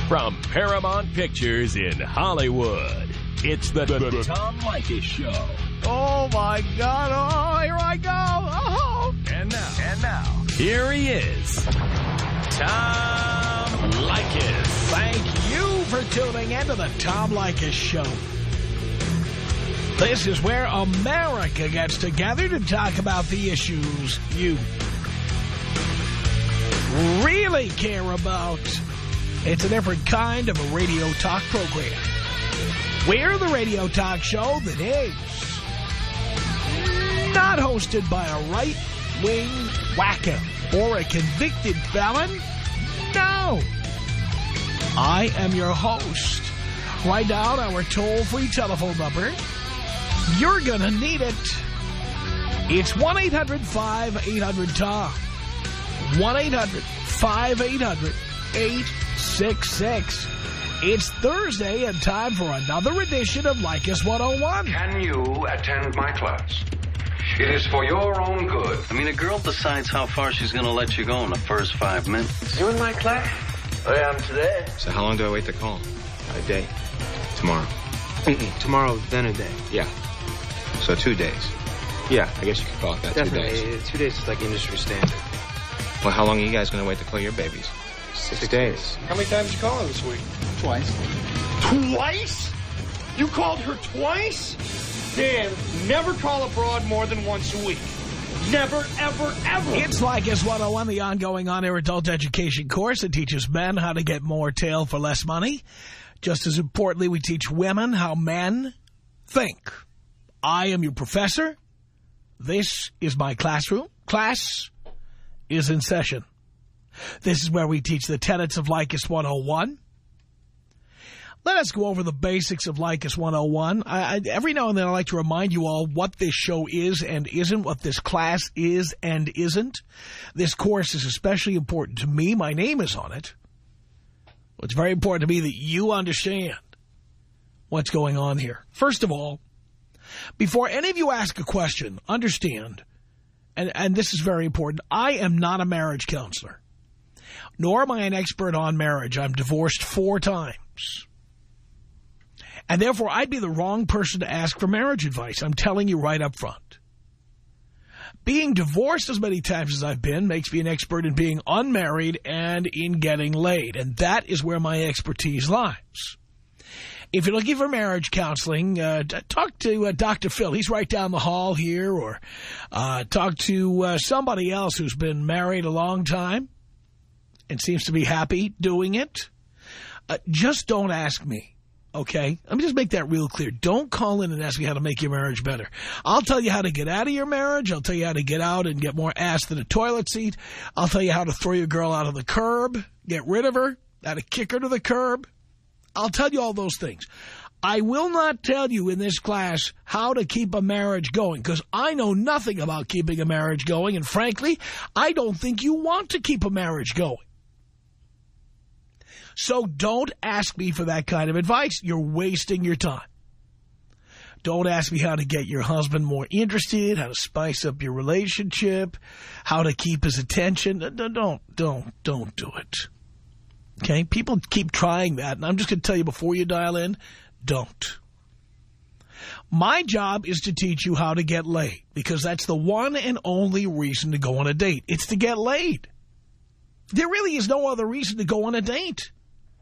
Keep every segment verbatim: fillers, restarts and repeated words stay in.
From Paramount Pictures in Hollywood, it's the, the, the Tom Leykis Show. Oh, my God. Oh, here I go. Oh. And now, and now, here he is, Tom Leykis. Thank you for tuning in to the Tom Leykis Show. This is where America gets together to talk about the issues you really care about. It's a different kind of a radio talk program. We're the radio talk show that is not hosted by a right-wing wacko or a convicted felon. No. I am your host. Write down our toll-free telephone number. You're going to need it. It's one eight hundred five eight hundred Tom. one eight hundred five eight hundred eight six six. It's Thursday and time for another edition of Leykis one oh one. Can you attend my class? It is for your own good. I mean, a girl decides how far she's going to let you go in the first five minutes. You in my class? I am today. So how long do I wait to call? A day. Tomorrow. Mm-mm. Tomorrow, then a day. Yeah. So two days. Yeah. I guess you could call it that. Definitely. Two days. Two days is like industry standard. Well, how long are you guys going to wait to call your babies? Six, Six days. days. How many times did you call her this week? Twice. Twice? You called her twice? Dan, never call a broad more than once a week. Never, ever, ever. It's Leykis one oh one, the ongoing on-air adult education course that teaches men how to get more tail for less money. Just as importantly, we teach women how men think. I am your professor. This is my classroom. Class is in session. This is where we teach the tenets of Leykis one oh one. Let us go over the basics of Leykis one oh one. I, I, every now and then I like to remind you all what this show is and isn't, what this class is and isn't. This course is especially important to me. My name is on it. It's very important to me that you understand what's going on here. First of all, before any of you ask a question, understand, and, and this is very important, I am not a marriage counselor, nor am I an expert on marriage. I'm divorced four times. And therefore, I'd be the wrong person to ask for marriage advice. I'm telling you right up front. Being divorced as many times as I've been makes me an expert in being unmarried and in getting laid. And that is where my expertise lies. If you're looking for marriage counseling, uh, talk to uh, Doctor Phil. He's right down the hall here. Or uh, talk to uh, somebody else who's been married a long time and seems to be happy doing it. Uh, just don't ask me. Okay, let me just make that real clear. Don't call in and ask me how to make your marriage better. I'll tell you how to get out of your marriage. I'll tell you how to get out and get more ass than a toilet seat. I'll tell you how to throw your girl out of the curb, get rid of her, how to kick her to the curb. I'll tell you all those things. I will not tell you in this class how to keep a marriage going, because I know nothing about keeping a marriage going, and frankly, I don't think you want to keep a marriage going. So don't ask me for that kind of advice. You're wasting your time. Don't ask me how to get your husband more interested, how to spice up your relationship, how to keep his attention. Don't, don't, don't do it. Okay? People keep trying that, and I'm just going to tell you before you dial in, don't. My job is to teach you how to get laid, because that's the one and only reason to go on a date. It's to get laid. There really is no other reason to go on a date.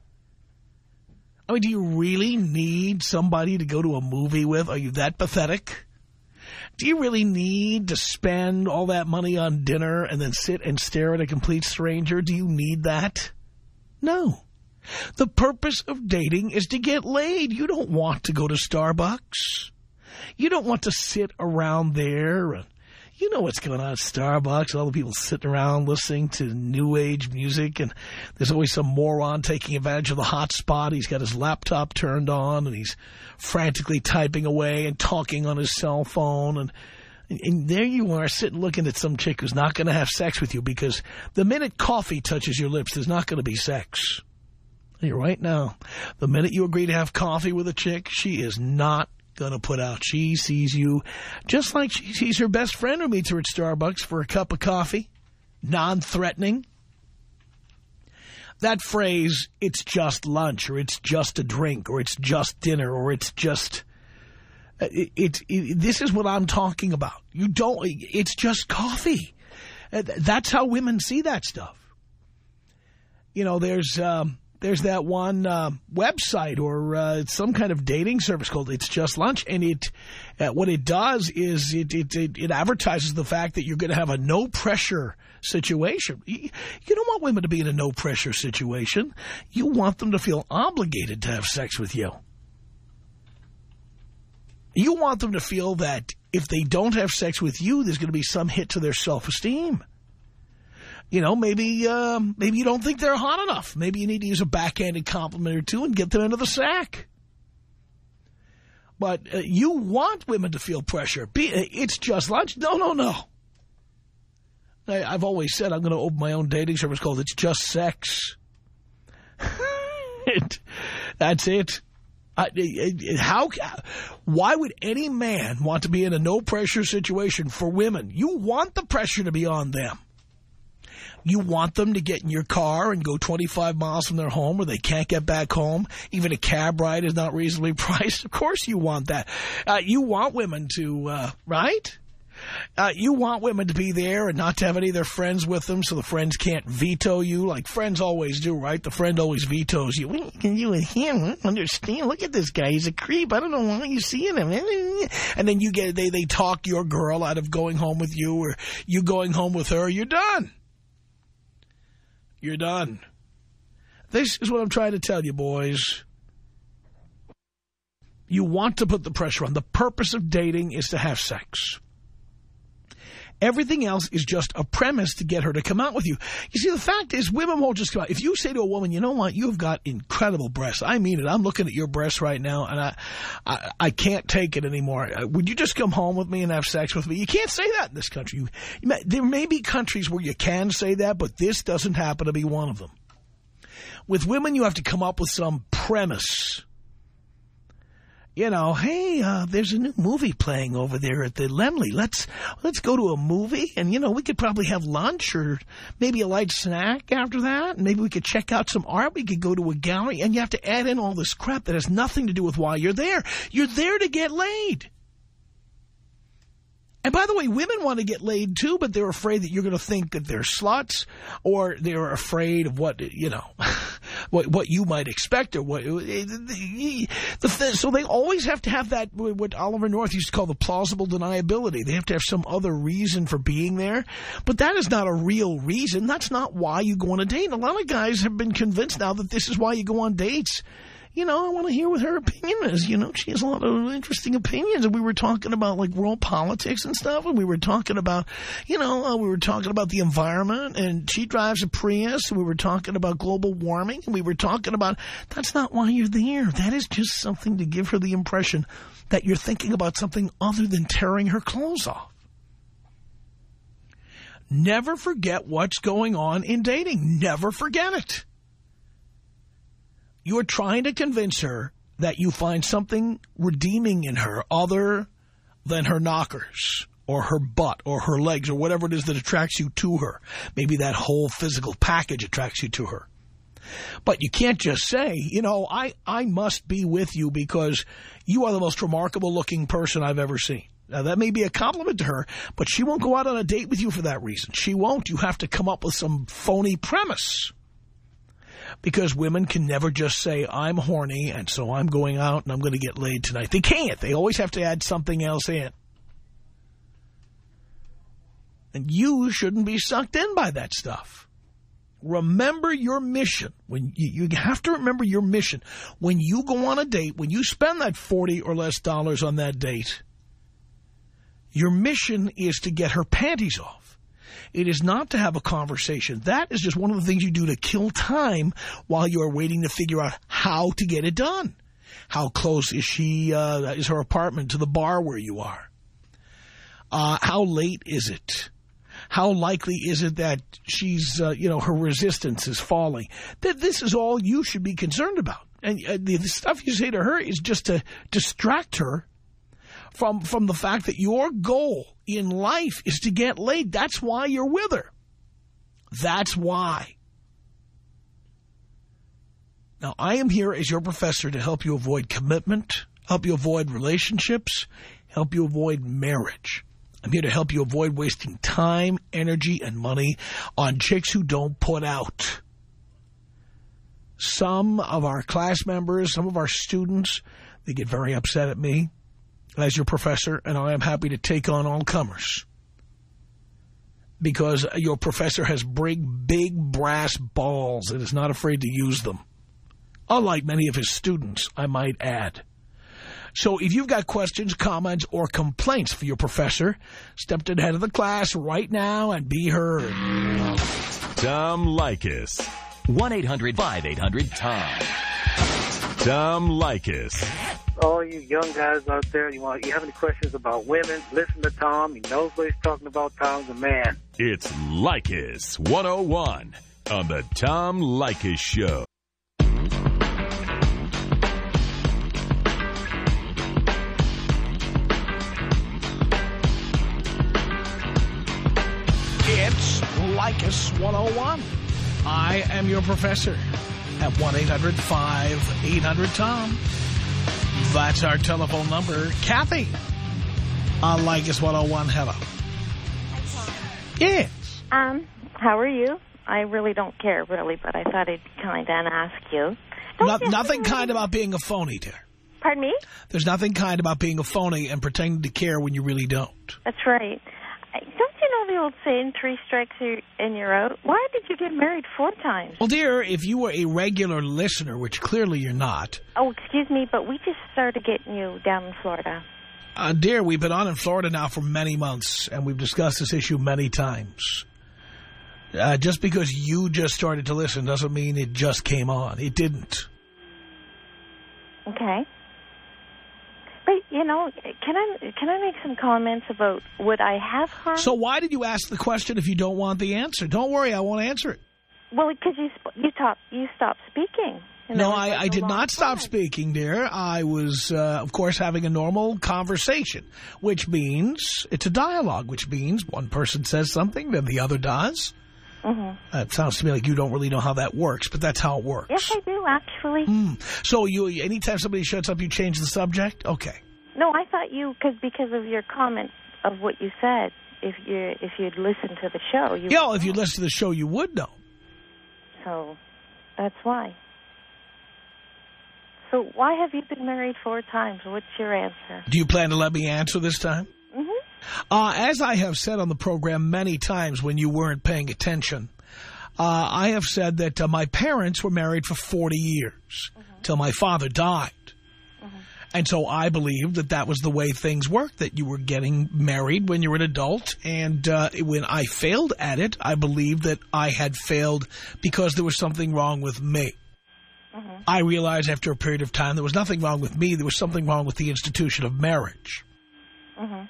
I mean, do you really need somebody to go to a movie with? Are you that pathetic? Do you really need to spend all that money on dinner and then sit and stare at a complete stranger? Do you need that? No. The purpose of dating is to get laid. You don't want to go to Starbucks. You don't want to sit around there and you know what's going on at Starbucks. All the people sitting around listening to new age music, and there's always some moron taking advantage of the hot spot. He's got his laptop turned on, and he's frantically typing away and talking on his cell phone. And, and there you are sitting looking at some chick who's not going to have sex with you, because the minute coffee touches your lips, there's not going to be sex. You're right now. The minute you agree to have coffee with a chick, she is not going to put out. She sees you just like she sees her best friend who meets her at Starbucks for a cup of coffee, non-threatening. that phrase, it's just lunch, or it's just a drink, or it's just dinner, or it's just... It, it, it, this is what I'm talking about. You don't... It's just coffee. That's how women see that stuff. You know, there's... Um, There's that one uh, website or uh, some kind of dating service called It's Just Lunch. And it, uh, what it does is it, it, it, it advertises the fact that you're going to have a no-pressure situation. You, you don't want women to be in a no-pressure situation. You want them to feel obligated to have sex with you. You want them to feel that if they don't have sex with you, there's going to be some hit to their self-esteem. You know, maybe um, maybe you don't think they're hot enough. Maybe you need to use a backhanded compliment or two and get them into the sack. But uh, you want women to feel pressure. Be, uh, it's just lunch. No, no, no. I, I've always said I'm going to open my own dating service called It's Just Sex. it, that's it. I, it, how? Why would any man want to be in a no-pressure situation for women? You want the pressure to be on them. You want them to get in your car and go twenty-five miles from their home where they can't get back home. Even a cab ride is not reasonably priced. Of course you want that. Uh, you want women to, uh, right? Uh, you want women to be there and not to have any of their friends with them so the friends can't veto you like friends always do, right? The friend always vetoes you. What can you with him? I don't understand. Look at this guy. He's a creep. I don't know why you're seeing him. And then you get they, they talk your girl out of going home with you, or you going home with her. You're done. You're done. This is what I'm trying to tell you, boys. You want to put the pressure on. The purpose of dating is to have sex. Everything else is just a premise to get her to come out with you. You see, the fact is, women won't just come out. If you say to a woman, you know what, you've got incredible breasts. I mean it. I'm looking at your breasts right now, and I, I, I can't take it anymore. Would you just come home with me and have sex with me? You can't say that in this country. You, you may, there may be countries where you can say that, but this doesn't happen to be one of them. With women, you have to come up with some premise. You know, hey, uh, there's a new movie playing over there at the Lemley. Let's let's go to a movie, and, you know, we could probably have lunch or maybe a light snack after that. And maybe we could check out some art. We could go to a gallery. And you have to add in all this crap that has nothing to do with why you're there. You're there to get laid. And by the way, women want to get laid too, but they're afraid that you're going to think that they're sluts, or they're afraid of what, you know, what what you might expect, or what. The, so they always have to have that, what Oliver North used to call the plausible deniability. They have to have some other reason for being there, but that is not a real reason. That's not why you go on a date. A lot of guys have been convinced now that this is why you go on dates. You know, I want to hear what her opinion is. You know, she has a lot of interesting opinions. And we were talking about, like, world politics and stuff. And we were talking about, you know, uh, we were talking about the environment. And she drives a Prius. And we were talking about global warming. And we were talking about, that's not why you're there. That is just something to give her the impression that you're thinking about something other than tearing her clothes off. Never forget what's going on in dating. Never forget it. You're trying to convince her that you find something redeeming in her other than her knockers or her butt or her legs or whatever it is that attracts you to her. Maybe that whole physical package attracts you to her. But you can't just say, you know, I, I must be with you because you are the most remarkable looking person I've ever seen. Now, that may be a compliment to her, but she won't go out on a date with you for that reason. She won't. You have to come up with some phony premise. Because women can never just say, I'm horny, and so I'm going out and I'm going to get laid tonight. They can't. They always have to add something else in. And you shouldn't be sucked in by that stuff. Remember your mission. When you, you have to remember your mission. When you go on a date, when you spend that forty or less dollars on that date, your mission is to get her panties off. It is not to have a conversation. That is just one of the things you do to kill time while you are waiting to figure out how to get it done. How close is she, uh, is her apartment to the bar where you are? Uh, how late is it? How likely is it that she's, uh, you know, her resistance is falling? That this is all you should be concerned about. And uh, the, the stuff you say to her is just to distract her from from the fact that your goal in life is to get laid. That's why you're with her. That's why. Now, I am here as your professor to help you avoid commitment, help you avoid relationships, help you avoid marriage. I'm here to help you avoid wasting time, energy, and money on chicks who don't put out. Some of our class members, some of our students, they get very upset at me as your professor, and I am happy to take on all comers. Because your professor has big, big brass balls and is not afraid to use them. Unlike many of his students, I might add. So if you've got questions, comments, or complaints for your professor, step to the head of the class right now and be heard. Tom Leykis. one eight hundred five eight hundred Tom. Tom Leykis. All you young guys out there, you want you have any questions about women, listen to Tom. He knows what he's talking about. Tom's a man. It's Leykis one oh one on the Tom Leykis Show. It's Leykis one oh one. I am your professor at one eight hundred five eight hundred Tom. That's our telephone number. Kathy on Leykis one oh one. Hello. Hi, Tom. Yes. Um, how are you? I really don't care, really, but I thought I'd kind of ask you. No, nothing kind about being a phony, dear. Pardon me? There's nothing kind about being a phony and pretending to care when you really don't. That's right. Don't you know the old saying, three strikes and you're out? Why did you get married four times? Well, dear, if you were a regular listener, which clearly you're not. Oh, excuse me, but we just started getting you down in Florida. Uh, dear, we've been on in Florida now for many months, and we've discussed this issue many times. Uh, just because you just started to listen doesn't mean it just came on. It didn't. Okay. But, you know, can I can I make some comments about would I have harm? So why did you ask the question if you don't want the answer? Don't worry, I won't answer it. Well, because you, you, top, you stopped speaking. No, I, I did not stop time. speaking, dear. I was, uh, of course, having a normal conversation, which means it's a dialogue, which means one person says something, then the other does. Mm-hmm. Uh, it sounds to me like you don't really know how that works, but that's how it works. Yes, I do, actually. Mm. So you, anytime somebody shuts up, you change the subject? Okay. No, I thought you, cause, because of your comment of what you said, if, you, if you'd listened to the show. You yeah, if you'd listen to the show, you would know. So that's why. So why have you been married four times? What's your answer? Do you plan to let me answer this time? Mm-hmm. Uh, as I have said on the program many times when you weren't paying attention, uh, I have said that uh, my parents were married for forty years, mm-hmm. till my father died. Mm-hmm. And so I believed that that was the way things worked, that you were getting married when you were an adult. And uh, when I failed at it, I believed that I had failed because there was something wrong with me. Mm-hmm. I realized after a period of time there was nothing wrong with me. There was something wrong with the institution of marriage. Mm-hmm.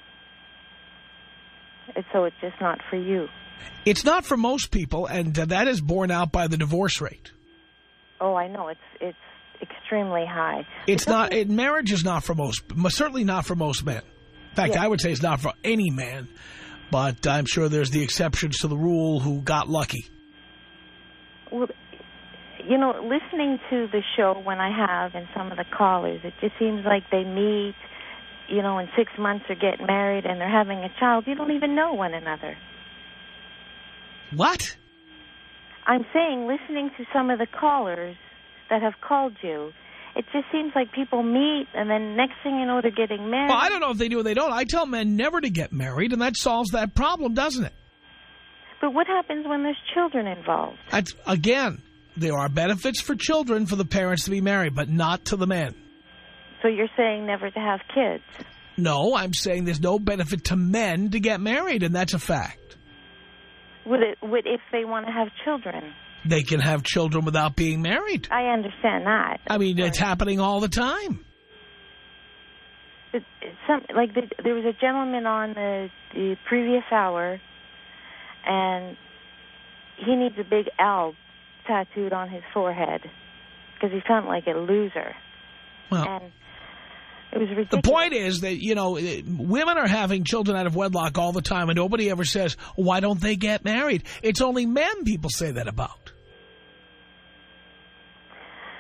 So it's just not for you. It's not for most people, and uh, that is borne out by the divorce rate. Oh, I know. It's it's extremely high. It's not. It, marriage is not for most, certainly not for most men. In fact, yeah. I would say it's not for any man, but I'm sure there's the exceptions to the rule who got lucky. Well, you know, listening to the show when I have and some of the callers, it just seems like they meet, you know, in six months they're getting married and they're having a child. You don't even know one another. What? I'm saying, listening to some of the callers that have called you, it just seems like people meet and then next thing you know they're getting married. Well, I don't know if they do or they don't. I tell men never to get married, and that solves that problem, doesn't it? But what happens when there's children involved? That's, again, there are benefits for children for the parents to be married, but not to the men. So you're saying never to have kids? No, I'm saying there's no benefit to men to get married, and that's a fact. Would it? Would if they want to have children? They can have children without being married. I understand that. I mean, it's happening all the time. It, some, like the, there was a gentleman on the, the previous hour, and he needs a big L tattooed on his forehead because he felt like a loser. Well, and it was ridiculous. The point is that, you know, women are having children out of wedlock all the time, and nobody ever says, why don't they get married? It's only men people say that about.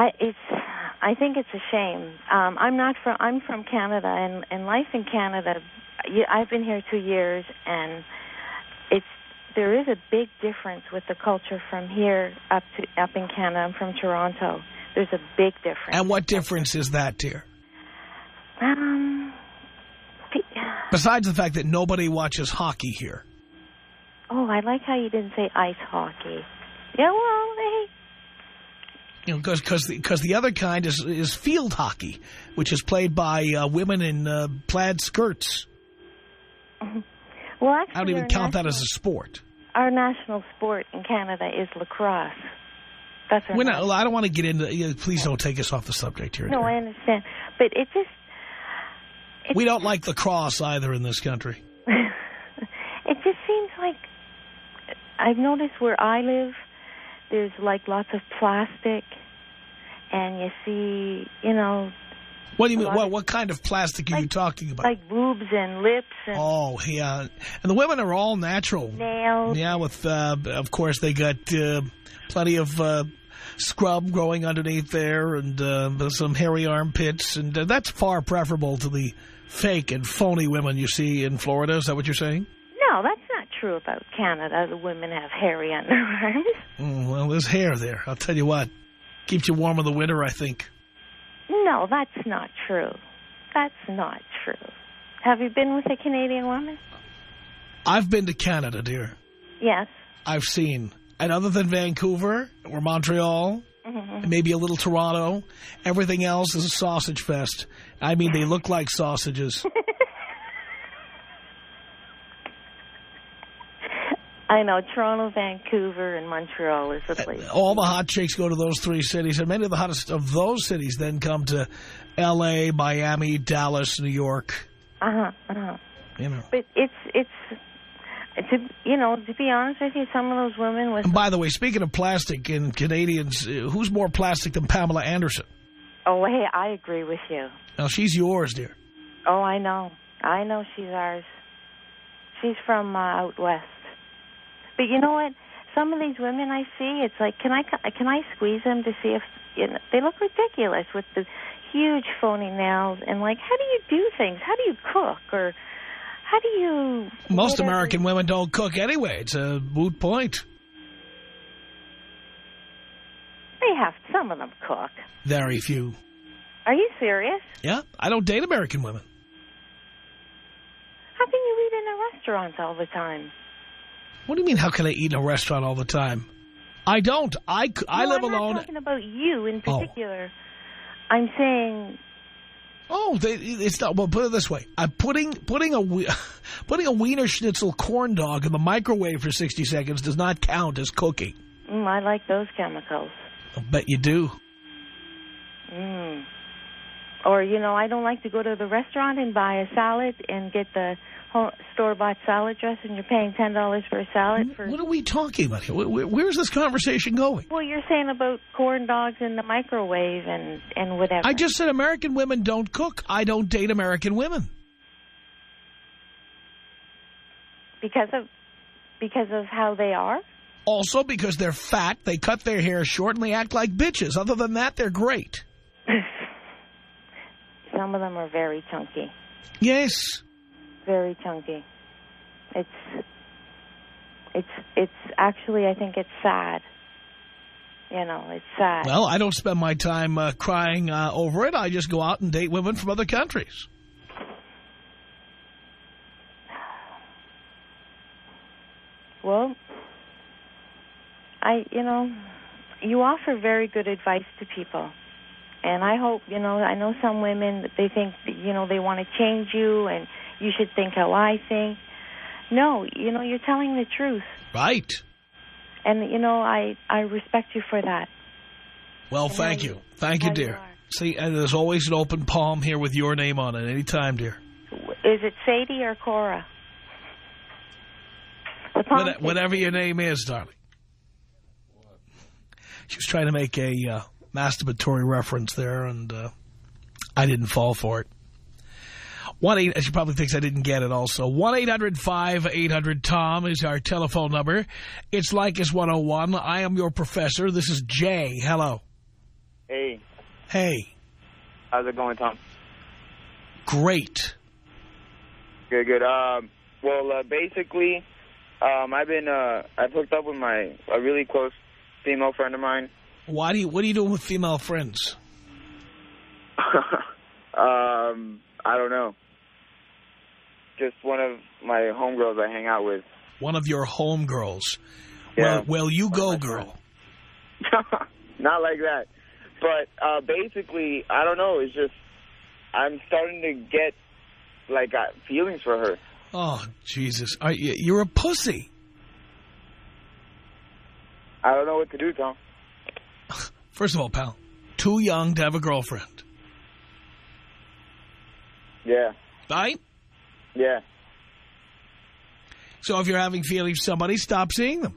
I it's I think it's a shame. Um, I'm not from I'm from Canada, and, and life in Canada. I've been here two years, and it's there is a big difference with the culture from here up to up in Canada. I'm from Toronto. There's a big difference. And what difference is that, dear? Um. Besides the fact that nobody watches hockey here. Oh, I like how you didn't say ice hockey. Yeah, well, hey. You know, because because the, because the other kind is is field hockey, which is played by uh, women in uh, plaid skirts. Well, actually, I don't even count that as a sport. Our national sport in Canada is lacrosse. That's our We're not, I don't want to get into. You know, please don't take us off the subject here. No, dear. I understand, but it just. It, we don't like lacrosse either in this country. It just seems like I've noticed where I live. There's like lots of plastic, and you see, you know. What do you mean? What, what kind of plastic are like, you talking about? Like boobs and lips. And oh, yeah. And the women are all natural. Nails. Yeah, with, uh, of course, they got uh, plenty of uh, scrub growing underneath there and uh, some hairy armpits. And uh, that's far preferable to the fake and phony women you see in Florida. Is that what you're saying? No, that's not true about Canada. The women have hairy underarms. Mm, well, there's hair there. I'll tell you what. Keeps you warm in the winter, I think. No, that's not true. That's not true. Have you been with a Canadian woman? I've been to Canada, dear. Yes. I've seen. And other than Vancouver or Montreal, mm-hmm. maybe a little Toronto, everything else is a sausage fest. I mean, they look like sausages. I know, Toronto, Vancouver, and Montreal is the place. All the hot chicks go to those three cities, and many of the hottest of those cities then come to L A, Miami, Dallas, New York. Uh-huh, uh-huh. You know. But it's, it's, to, you know, to be honest with you, some of those women with... And by the way, speaking of plastic and Canadians, who's more plastic than Pamela Anderson? Oh, hey, I agree with you. Now, she's yours, dear. Oh, I know. I know she's ours. She's from uh, out west. But you know what? Some of these women I see, it's like, can I can I squeeze them to see if, you know, they look ridiculous with the huge phony nails. And like, how do you do things? How do you cook? Or how do you... Most whatever. American women don't cook anyway. It's a moot point. They have, some of them cook. Very few. Are you serious? Yeah, I don't date American women. How can you eat in a restaurant all the time? What do you mean, how can I eat in a restaurant all the time? I don't. I, I no, live I'm alone. I'm not talking about you in particular. Oh. I'm saying... Oh, they, it's not. Well, put it this way: I'm putting putting a putting a Wiener Schnitzel corn dog in the microwave for sixty seconds does not count as cooking. Mm, I like those chemicals. I'll bet you do. Mm. Or you know, I don't like to go to the restaurant and buy a salad and get the store-bought salad dressing. You're paying ten dollars for a salad. For what are we talking about here? Where, where's this conversation going? Well, you're saying about corn dogs in the microwave and and whatever. I just said American women don't cook. I don't date American women. Because of because of how they are? Also because they're fat, they cut their hair short, and they act like bitches. Other than that, they're great. Some of them are very chunky. Yes. Very chunky. It's, it's, it's actually, I think it's sad. You know, it's sad. Well, I don't spend my time uh, crying uh, over it. I just go out and date women from other countries. Well, I, you know, you offer very good advice to people. And I hope, you know, I know some women, they think, you know, they want to change you and you should think how I think. No, you know, you're telling the truth. Right. And, you know, I, I respect you for that. Well, and thank you. Thank you, dear. You See, and there's always an open palm here with your name on it any time, dear. Is it Sadie or Cora? What, whatever your name is, darling. She was trying to make a uh, masturbatory reference there, and uh, I didn't fall for it. one eight She probably thinks I didn't get it also. one eight hundred five eight hundred Tom is our telephone number. It's Leykis one oh one. I am your professor. This is Jay. Hello. Hey. Hey. How's it going, Tom? Great. Good, good. Um, well, uh, basically, um, I've been, uh, I've hooked up with my, a really close female friend of mine. Why do you, what are you doing with female friends? um, I don't know. Just one of my homegirls I hang out with. One of your homegirls. Yeah. Well, well, you go, girl. Not like that. But uh, basically, I don't know. It's just I'm starting to get, like, uh, feelings for her. Oh, Jesus. Are you, you're a pussy. I don't know what to do, Tom. First of all, pal, too young to have a girlfriend. Yeah. Right? Yeah. So if you're having feelings for somebody, stop seeing them.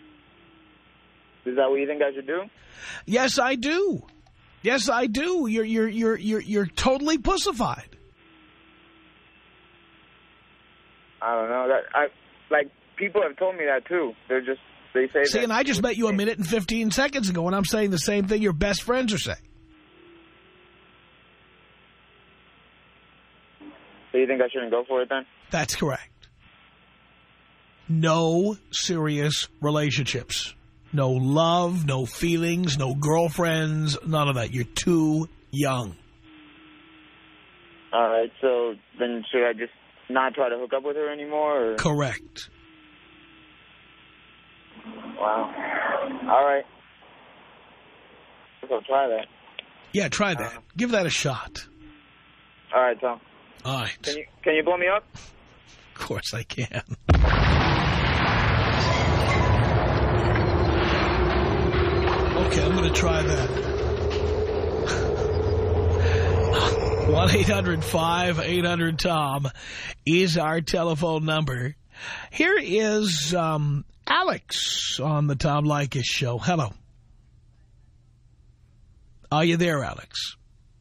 Is that what you think I should do? Yes, I do. Yes, I do. You're you're you're you're you're totally pussified. I don't know. That I like people have told me that too. They're just they say. See, that and I just met you a minute and fifteen seconds ago, and I'm saying the same thing your best friends are saying. So you think I shouldn't go for it then? That's correct. No serious relationships. No love, no feelings, no girlfriends, none of that. You're too young. All right, so then should I just not try to hook up with her anymore? Or? Correct. Wow. All right. I guess I'll try that. Yeah, try that. Uh, Give that a shot. All right, Tom. All right. Can you, can you blow me up? Of course I can. Okay, I'm going to try that. one eight hundred five eight hundred Tom is our telephone number. Here is um, Alex on the Tom Leykis show. Hello. Are you there, Alex?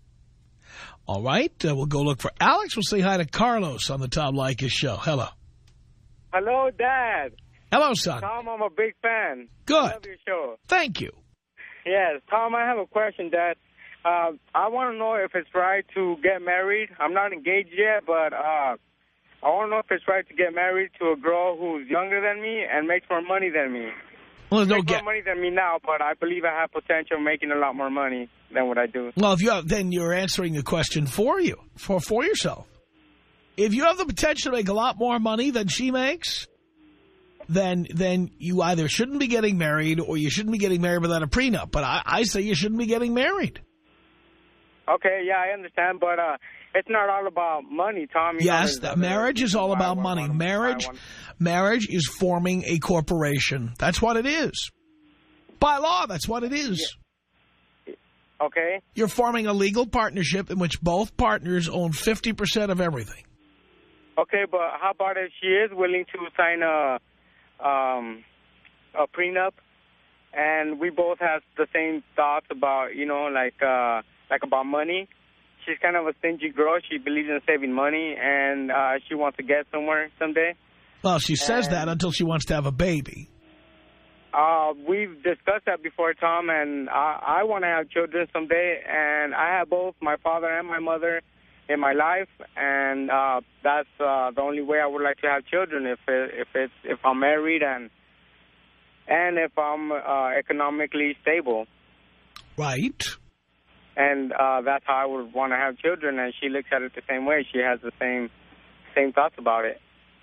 All right, uh, we'll go look for Alex. We'll say hi to Carlos on the Tom Leykis show. Hello. Hello, Dad. Hello, son. Tom, I'm a big fan. Good. I love your show. Thank you. Yes, Tom, I have a question, Dad. Uh, I want to know if it's right to get married. I'm not engaged yet, but uh, I want to know if it's right to get married to a girl who's younger than me and makes more money than me. Well, no, makes get more money than me now, but I believe I have potential of making a lot more money than what I do. Well, if you have, then you're answering the question for you, for for yourself. If you have the potential to make a lot more money than she makes, then then you either shouldn't be getting married or you shouldn't be getting married without a prenup. But I, I say you shouldn't be getting married. Okay, yeah, I understand, but uh, it's not all about money, Tom. You yes, know, marriage is all about money. Marriage, marriage is forming a corporation. That's what it is. By law, that's what it is. Yeah. Okay. You're forming a legal partnership in which both partners own fifty percent of everything. Okay, but how about if she is willing to sign a um, a prenup, and we both have the same thoughts about, you know, like uh, like about money? She's kind of a stingy girl. She believes in saving money, and uh, she wants to get somewhere someday. Well, she says and, that until she wants to have a baby. Uh, we've discussed that before, Tom, and I, I want to have children someday, and I have both my father and my mother in my life, and uh, that's uh, the only way I would like to have children, if it, if it's if I'm married and and if I'm uh, economically stable. Right. And uh, that's how I would want to have children, and she looks at it the same way. She has the same same thoughts about it.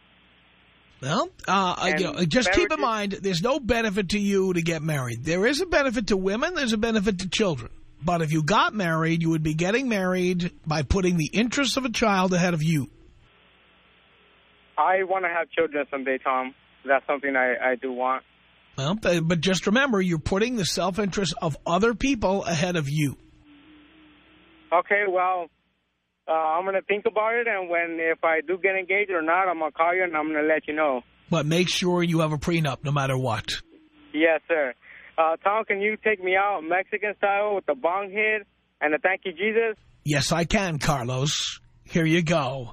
Well, uh, you know, just keep in mind, there's no benefit to you to get married. There is a benefit to women. There's a benefit to children. But if you got married, you would be getting married by putting the interests of a child ahead of you. I want to have children someday, Tom. That's something I, I do want. Well, but just remember, you're putting the self-interest of other people ahead of you. Okay, well, uh, I'm going to think about it, and when if I do get engaged or not, I'm going to call you, and I'm going to let you know. But make sure you have a prenup no matter what. Yes, sir. Uh, Tom, can you take me out Mexican style with the bong hit and the thank you, Jesus? Yes, I can, Carlos. Here you go.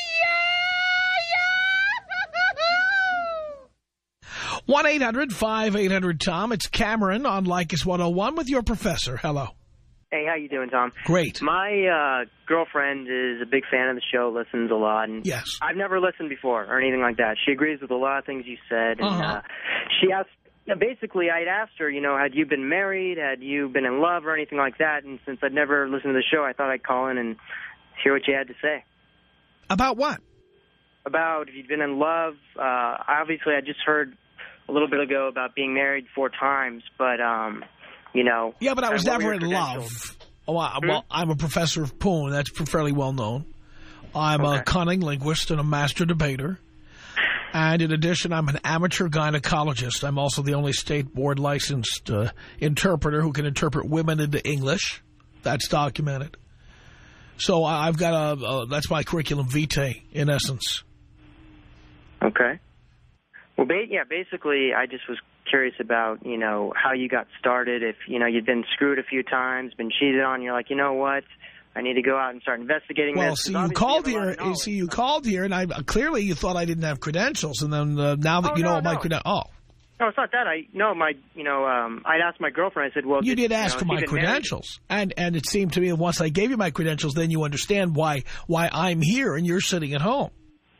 one eight hundred five eight hundred Tom. It's Cameron on Leykis one oh one with your professor. Hello. Hey, how you doing, Tom? Great. My uh, girlfriend is a big fan of the show, listens a lot. And yes. I've never listened before or anything like that. She agrees with a lot of things you said. And uh-huh. uh, she asked, basically, I'd asked her, you know, had you been married? Had you been in love or anything like that? And since I'd never listened to the show, I thought I'd call in and hear what you had to say. About what? About if you'd been in love. Uh, obviously, I just heard a little bit ago about being married four times, but... um. You know. Yeah, but I was uh, never in love. Oh, I, hmm? Well, I'm a professor of Poon. That's fairly well known. I'm okay. a cunning linguist and a master debater. And in addition, I'm an amateur gynecologist. I'm also the only state board licensed uh, interpreter who can interpret women into English. That's documented. So I've got a, a that's my curriculum vitae, in essence. Okay. Well, ba yeah, basically, I just was curious about, you know, how you got started. If, you know, you'd been screwed a few times, been cheated on, you're like, you know what, I need to go out and start investigating well, this. Well, see, you called here, you see, you called here, and I clearly you thought I didn't have credentials, and then uh, now that oh, you know no, my no. credentials, oh. No, it's not that. I no, my, you know, um, I'd asked my girlfriend, I said, well... You did, did ask you know, for my credentials, and and it seemed to me that once I gave you my credentials, then you understand why why I'm here and you're sitting at home.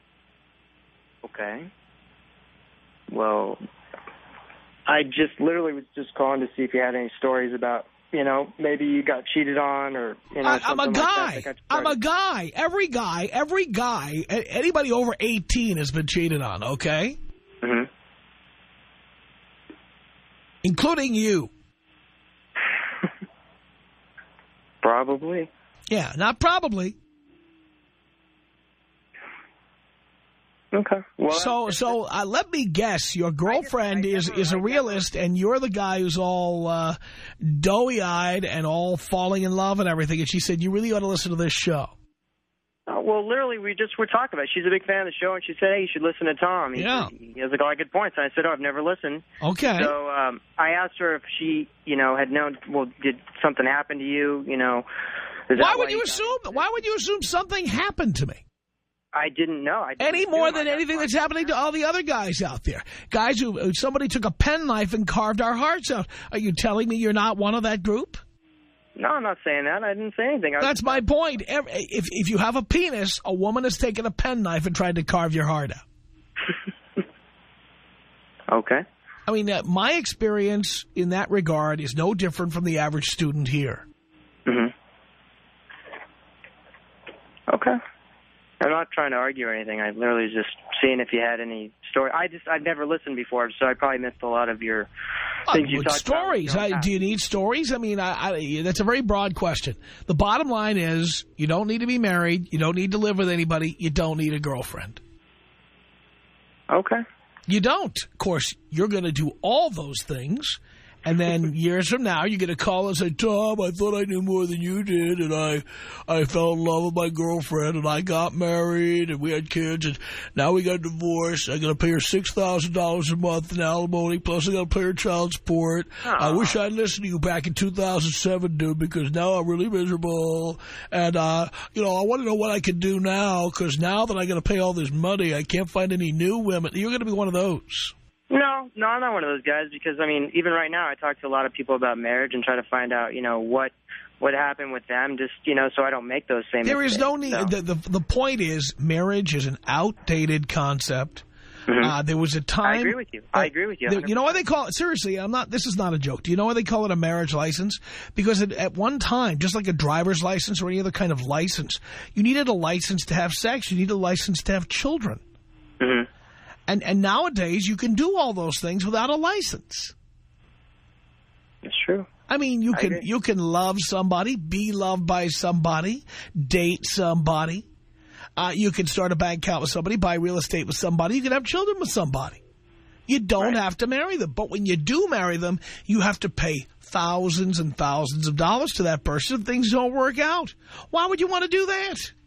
Okay. Well... I just literally was just calling to see if you had any stories about, you know, maybe you got cheated on or, you know, I, I'm a guy. Like that I'm a guy. Every guy, every guy, anybody over eighteen has been cheated on, okay? Mm-hmm. Including you. Probably. Yeah, not probably. Okay. Well, so, so uh, let me guess. Your girlfriend I guess, I is is a realist, and you're the guy who's all uh, doughy-eyed and all falling in love and everything. And she said, "You really ought to listen to this show." Uh, well, literally, we just were talking about it. She's a big fan of the show, and she said, "Hey, you should listen to Tom." He, yeah. He has a lot of good points. And I said, "Oh, I've never listened." Okay. So um, I asked her if she, you know, had known. Well, did something happen to you? You know. Why would you assume? Why would you assume something happened to me? I didn't know. I didn't Any more than anything that's happening to all the other guys out there. Guys who, somebody took a penknife and carved our hearts out. Are you telling me you're not one of that group? No, I'm not saying that. I didn't say anything. I That's my point. If, if you have a penis, a woman has taken a penknife and tried to carve your heart out. Okay. I mean, uh, my experience in that regard is no different from the average student here. Mm-hmm. Okay. I'm not trying to argue or anything. I literally was just seeing if you had any story. I just, I've never listened before, so I probably missed a lot of your things uh, you talked stories. about. I, do you need stories? I mean, I, I, that's a very broad question. The bottom line is you don't need to be married. You don't need to live with anybody. You don't need a girlfriend. Okay. You don't. Of course, you're going to do all those things. And then years from now, you're going to call and say, Tom, I thought I knew more than you did, and I I fell in love with my girlfriend, and I got married, and we had kids, and now we got divorced. I got to pay her six thousand dollars a month in alimony, plus I got to pay her child support. Aww. I wish I'd listened to you back in two thousand seven, dude, because now I'm really miserable. And, uh, you know, I want to know what I can do now, because now that I got to pay all this money, I can't find any new women. You're going to be one of those. No, no, I'm not one of those guys because, I mean, even right now I talk to a lot of people about marriage and try to find out, you know, what what happened with them, just, you know, so I don't make those same There mistakes. is no need. So. The, the, the point is marriage is an outdated concept. Mm-hmm. uh, there was a time. I agree with you. I agree with you. There, you know why they call it? Seriously, I'm not. This is not a joke. Do you know why they call it a marriage license? Because it, at one time, just like a driver's license or any other kind of license, you needed a license to have sex. You needed a license to have children. Mm-hmm. And and nowadays, you can do all those things without a license. It's true. I mean, you I can agree. you can love somebody, be loved by somebody, date somebody. Uh, you can start a bank account with somebody, buy real estate with somebody. You can have children with somebody. You don't right. have to marry them. But when you do marry them, you have to pay thousands and thousands of dollars to that person if things don't work out. Why would you want to do that?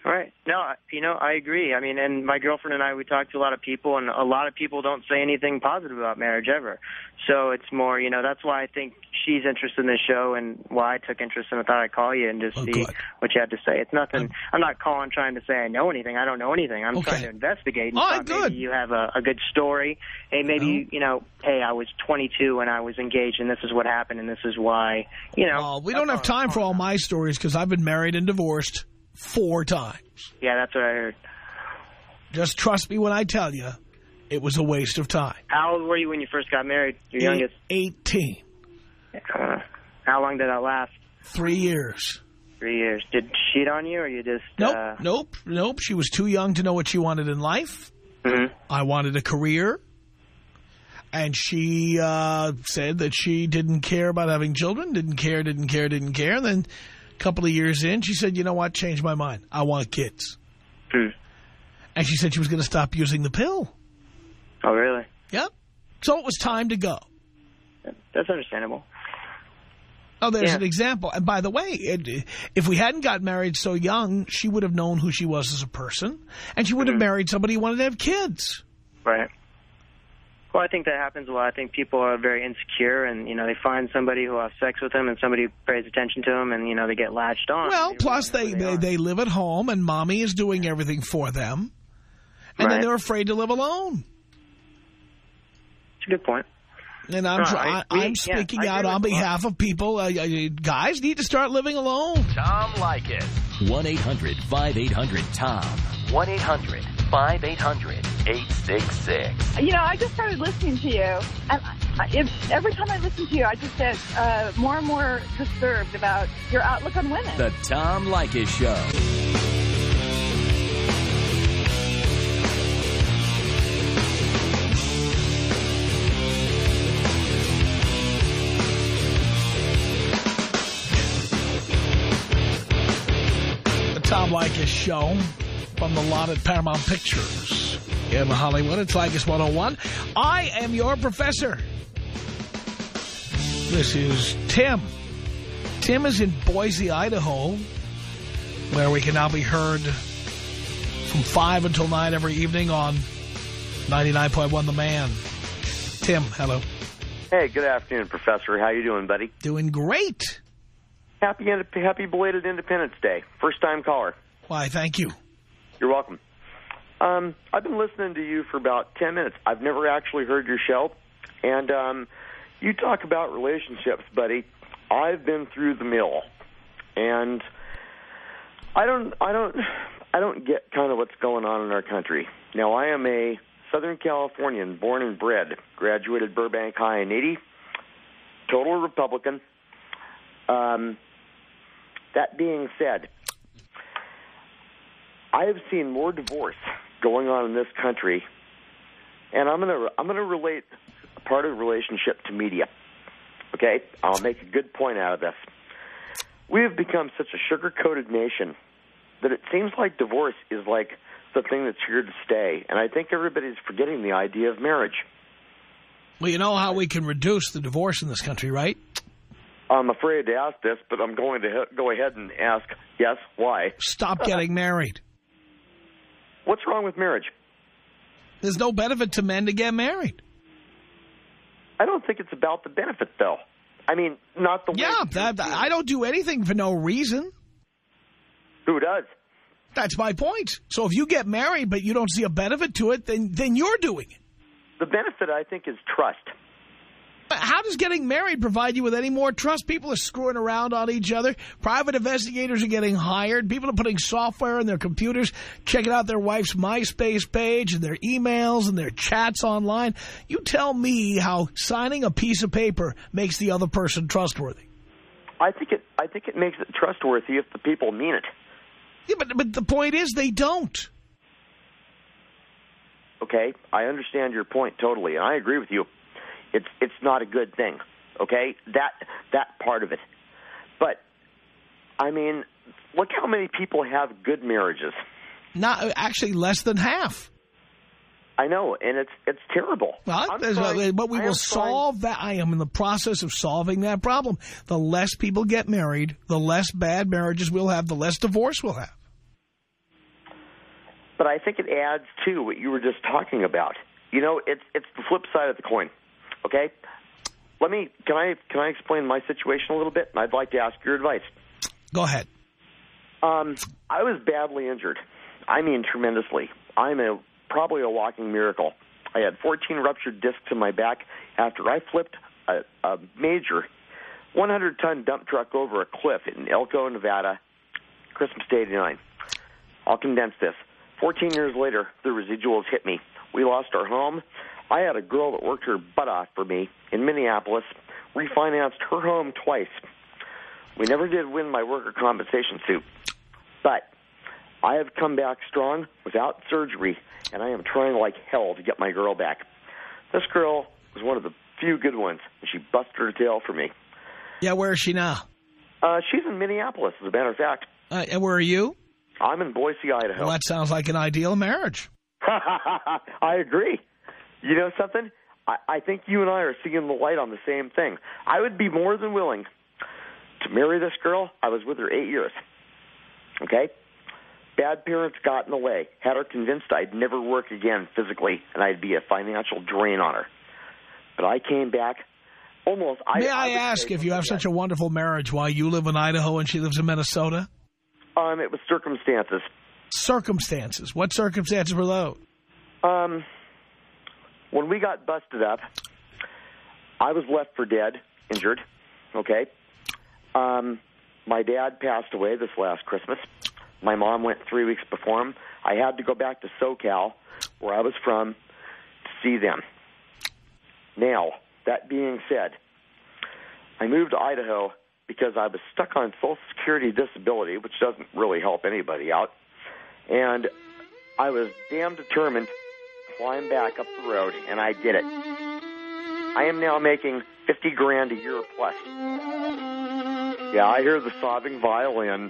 Right. No, I- you know, I agree. I mean, and my girlfriend and I, we talk to a lot of people, and a lot of people don't say anything positive about marriage ever. So it's more, you know, that's why I think she's interested in this show and why I took interest in it. I thought I'd call you and just Oh, see good. what you had to say. It's nothing. I'm not calling trying to say I know anything. I don't know anything. I'm Okay. trying to investigate. And All right, thought good. Maybe you have a, a good story. Hey, maybe, you, you know, hey, I was twenty-two and I was engaged, and this is what happened, and this is why, you know. Well, we don't have time for all my stories because I've been married and divorced four times. Yeah, that's what I heard. Just trust me when I tell you, it was a waste of time. How old were you when you first got married? Your youngest? eighteen. Uh, how long did that last? Three years. Three years. Did she cheat on you, or you just... Nope, Uh... nope, nope. She was too young to know what she wanted in life. Mm-hmm. I wanted a career. And she uh, said that she didn't care about having children, didn't care, didn't care, didn't care. And then a couple of years in, she said, you know what, changed my mind. I want kids. Hmm. And she said she was going to stop using the pill. Oh, really? Yep. So it was time to go. That's understandable. Oh, there's Yeah. an example. And by the way, it, if we hadn't got married so young, she would have known who she was as a person. And she would have Mm-hmm. married somebody who wanted to have kids. Right. Well, I think that happens a lot. I think people are very insecure, and, you know, they find somebody who will have sex with them and somebody who pays attention to them, and, you know, they get latched on. Well, They plus really they, know who they, they they live at home, and mommy is doing everything for them. And then Right. they're afraid to live alone. It's a good point. And I'm No, try- I- I, we- I'm speaking yeah, I out agree on with Bob. behalf of people. Uh, uh, guys need to start living alone. Tom Leykis. one eight hundred five eight hundred Tom. one eight hundred five eight hundred eight six six. You know, I just started listening to you, and I, if, every time I listen to you, I just get uh, more and more disturbed about your outlook on women. The Tom Leykis Show. The Tom Leykis Show from the lot at Paramount Pictures in Hollywood. It's Leykis one oh one. I am your professor. This is Tim. Tim is in Boise, Idaho, where we can now be heard from five until nine every evening on ninety-nine point one The Man. Tim, hello. Hey, good afternoon, Professor. How you doing, buddy? Doing great. Happy happy belated Independence Day. First time caller. Why, thank you. You're welcome. Um, I've been listening to you for about ten minutes. I've never actually heard your show. And um, you talk about relationships, buddy. I've been through the mill. And I don't I don't I don't get kind of what's going on in our country. Now, I am a Southern Californian, born and bred, graduated Burbank High in eighty, total Republican. Um, that being said, I have seen more divorce going on in this country, and I'm gonna I'm gonna relate a part of the relationship to media. Okay, I'll make a good point out of this. We have become such a sugar-coated nation that it seems like divorce is like the thing that's here to stay, and I think everybody's forgetting the idea of marriage. Well, you know how we can reduce the divorce in this country, right? I'm afraid to ask this, but I'm going to he- go ahead and ask, yes, why? Stop getting married. What's wrong with marriage? There's no benefit to men to get married. I don't think it's about the benefit, though. I mean, not the way... Yeah, that, I don't do anything for no reason. Who does? That's my point. So if you get married but you don't see a benefit to it, then, then you're doing it. The benefit, I think, is trust. How does getting married provide you with any more trust? People are screwing around on each other. Private investigators are getting hired. People are putting software in their computers, checking out their wife's MySpace page and their emails and their chats online. You tell me how signing a piece of paper makes the other person trustworthy. I think it. I think it makes it trustworthy if the people mean it. Yeah, but but the point is they don't. Okay, I understand your point totally, and I agree with you. It's it's not a good thing, okay? That that part of it. But, I mean, look how many people have good marriages. Not actually less than half. I know, and it's it's terrible. Well, I'm there's trying- a- but we I will am solve that. I am in the process of solving that problem. The less people get married, the less bad marriages we'll have, the less divorce we'll have. but I think it adds to what you were just talking about. You know, it's it's the flip side of the coin. Okay, let me can I can I explain my situation a little bit? And I'd like to ask your advice. Go ahead. Um, I was badly injured. I mean, tremendously. I'm a probably a walking miracle. I had fourteen ruptured discs in my back after I flipped a, a major one hundred ton dump truck over a cliff in Elko, Nevada, Christmas Day eighty-nine. I'll condense this. fourteen years later, the residuals hit me. We lost our home. I had a girl that worked her butt off for me in Minneapolis, refinanced her home twice. We never did win my worker compensation suit, but I have come back strong without surgery, and I am trying like hell to get my girl back. This girl was one of the few good ones, and she busted her tail for me. Yeah, where is she now? Uh, she's in Minneapolis, as a matter of fact. Uh, and where are you? I'm in Boise, Idaho. Well, that sounds like an ideal marriage. I agree. You know something? I, I think you and I are seeing the light on the same thing. I would be more than willing to marry this girl. I was with her eight years. Okay? Bad parents got in the way. Had her convinced I'd never work again physically, and I'd be a financial drain on her. But I came back almost... May I, I, I ask, if you have such a wonderful marriage, why you live in Idaho and she lives in Minnesota? Um, it was circumstances. Circumstances. What circumstances were those? Um, when we got busted up, I was left for dead, injured, okay? Um, my dad passed away this last Christmas. My mom went three weeks before him. I had to go back to SoCal, where I was from, to see them. Now, that being said, I moved to Idaho because I was stuck on Social Security disability, which doesn't really help anybody out. And I was damn determined to climb back up the road, and I did it. I am now making fifty grand a year plus. Yeah, I hear the sobbing violin.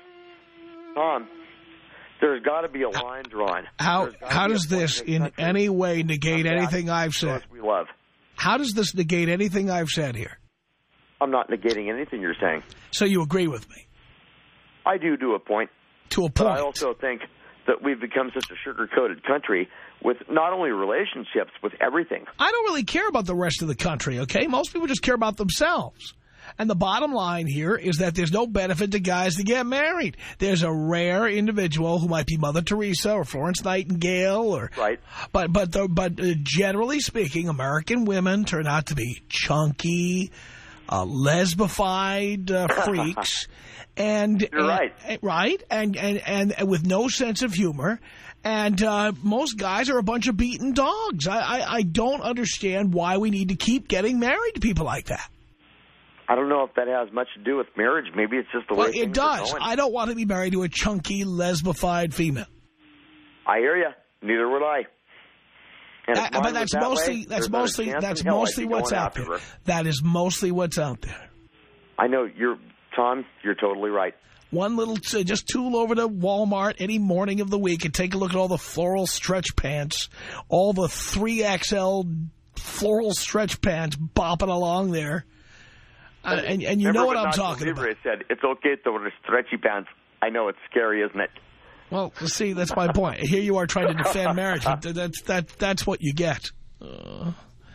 Tom, there's got to be a line drawn. How how does this in any way negate anything I've said? We love. How does this negate anything I've said here? I'm not negating anything you're saying. So you agree with me? I do to a point. To a point. But I also think that we've become such a sugar-coated country with not only relationships, with everything. I don't really care about the rest of the country, okay? Most people just care about themselves. And the bottom line here is that there's no benefit to guys to get married. There's a rare individual who might be Mother Teresa or Florence Nightingale, or right. But but the, but uh, generally speaking, American women turn out to be chunky, uh, lesbified uh, freaks, and you're right, and, right, and, and and with no sense of humor. And uh, most guys are a bunch of beaten dogs. I, I I don't understand why we need to keep getting married to people like that. I don't know if that has much to do with marriage. Maybe it's just the well, way things it does. are going. I don't want to be married to a chunky, lesbified female. I hear you. Neither would I. And that, but that's that mostly way, that's mostly that's hell, mostly what's out there. Her. That is mostly what's out there. I know you're Tom. You're totally right. One little, uh, just tool over to Walmart any morning of the week and take a look at all the floral stretch pants, all the three X L floral stretch pants bopping along there. Uh, and, and you Remember know what I'm Nacho talking Libre about. Said, it's okay to wear stretchy pants. I know it's scary, isn't it? Well, see, that's my point. Here you are trying to defend marriage. But that's, that, that's what you get. Uh,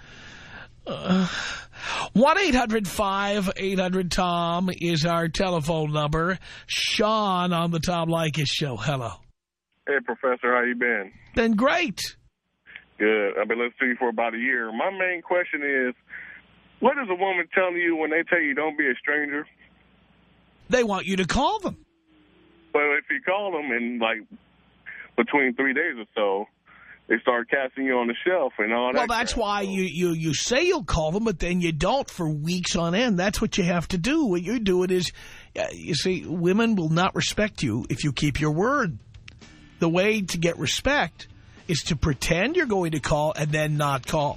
uh, one eight hundred five eight hundred Tom is our telephone number. Sean on the Tom Leykis show. Hello. Hey, Professor. How you been? Been great. Good. I've been listening to you for about a year. My main question is, what is a woman telling you when they tell you don't be a stranger? They want you to call them. Well, if you call them in, like, between three days or so, they start casting you on the shelf and all that. Well, that's why you, you, you say you'll call them, but then you don't for weeks on end. That's what you have to do. What you're doing is, uh, you see, women will not respect you if you keep your word. The way to get respect is to pretend you're going to call and then not call.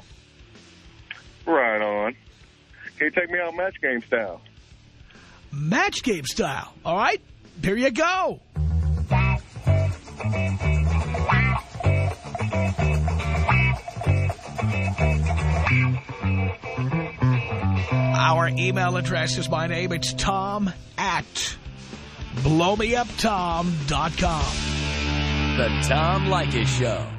Right on. Can you take me out match game style? Match game style. All right. Here you go. Our email address is my name. It's Tom at blow me up tom dot com. The Tom Leykis Show.